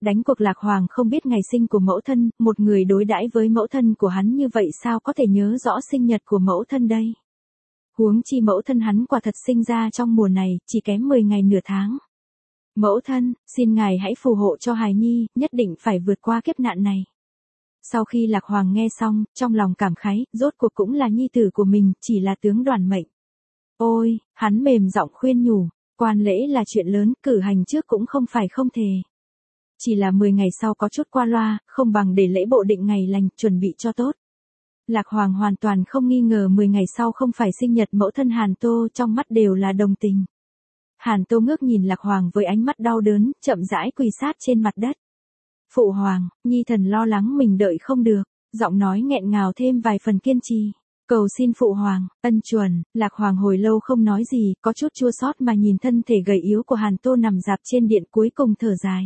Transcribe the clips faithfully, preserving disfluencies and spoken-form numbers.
Đánh cuộc Lạc Hoàng không biết ngày sinh của mẫu thân, một người đối đãi với mẫu thân của hắn như vậy sao có thể nhớ rõ sinh nhật của mẫu thân đây. Huống chi mẫu thân hắn quả thật sinh ra trong mùa này, chỉ kém mười ngày nửa tháng. Mẫu thân, xin ngài hãy phù hộ cho hài nhi, nhất định phải vượt qua kiếp nạn này. Sau khi Lạc Hoàng nghe xong, trong lòng cảm khái, rốt cuộc cũng là nhi tử của mình, chỉ là tướng đoàn mệnh. Ôi, hắn mềm giọng khuyên nhủ, quan lễ là chuyện lớn, cử hành trước cũng không phải không thể. Chỉ là mười ngày sau có chút qua loa, không bằng để lễ bộ định ngày lành, chuẩn bị cho tốt. Lạc Hoàng hoàn toàn không nghi ngờ mười ngày sau không phải sinh nhật mẫu thân Hàn Tô, trong mắt đều là đồng tình. Hàn Tô ngước nhìn Lạc Hoàng với ánh mắt đau đớn, chậm rãi quỳ sát trên mặt đất. Phụ hoàng, nhi thần lo lắng mình đợi không được, giọng nói nghẹn ngào thêm vài phần kiên trì. Cầu xin phụ hoàng, ân chuẩn. Lạc Hoàng hồi lâu không nói gì, có chút chua xót mà nhìn thân thể gầy yếu của Hàn Tô nằm dạp trên điện, cuối cùng thở dài.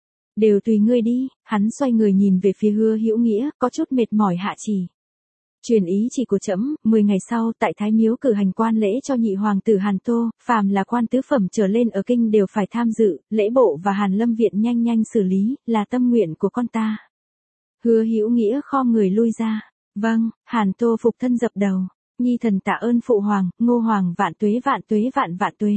Đều tùy ngươi đi. Hắn xoay người nhìn về phía Hứa Hữu Nghĩa, có chút mệt mỏi hạ chỉ. Truyền ý chỉ của trẫm, mười ngày sau tại Thái Miếu cử hành quan lễ cho nhị hoàng tử Hàn Tô, phàm là quan tứ phẩm trở lên ở kinh đều phải tham dự, lễ bộ và Hàn Lâm viện nhanh nhanh xử lý, là tâm nguyện của con ta. Hứa Hữu Nghĩa khom người lui ra. Vâng. Hàn Tô phục thân dập đầu. Nhi thần tạ ơn phụ hoàng, Ngô hoàng vạn tuế vạn tuế vạn vạn tuế.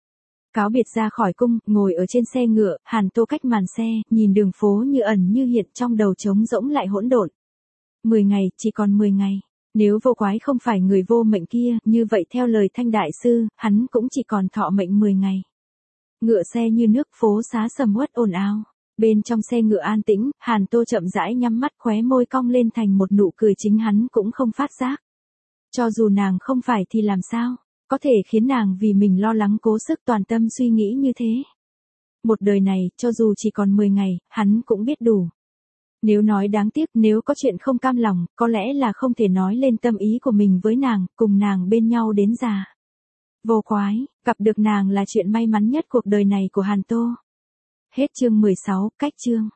Cáo biệt ra khỏi cung, ngồi ở trên xe ngựa, Hàn Tô cách màn xe, nhìn đường phố như ẩn như hiện, trong đầu trống rỗng lại hỗn độn. Mười ngày, chỉ còn mười ngày. Nếu Vô Quái không phải người vô mệnh kia, như vậy theo lời Thanh đại sư, hắn cũng chỉ còn thọ mệnh mười ngày. Ngựa xe như nước, phố xá sầm uất ồn ào. Bên trong xe ngựa an tĩnh, Hàn Tô chậm rãi nhắm mắt, khóe môi cong lên thành một nụ cười chính hắn cũng không phát giác. Cho dù nàng không phải thì làm sao, có thể khiến nàng vì mình lo lắng cố sức toàn tâm suy nghĩ như thế. Một đời này, cho dù chỉ còn mười ngày, hắn cũng biết đủ. Nếu nói đáng tiếc, nếu có chuyện không cam lòng, có lẽ là không thể nói lên tâm ý của mình với nàng, cùng nàng bên nhau đến già. Vô Quái, gặp được nàng là chuyện may mắn nhất cuộc đời này của Hàn Tô. Hết chương mười sáu, cách chương.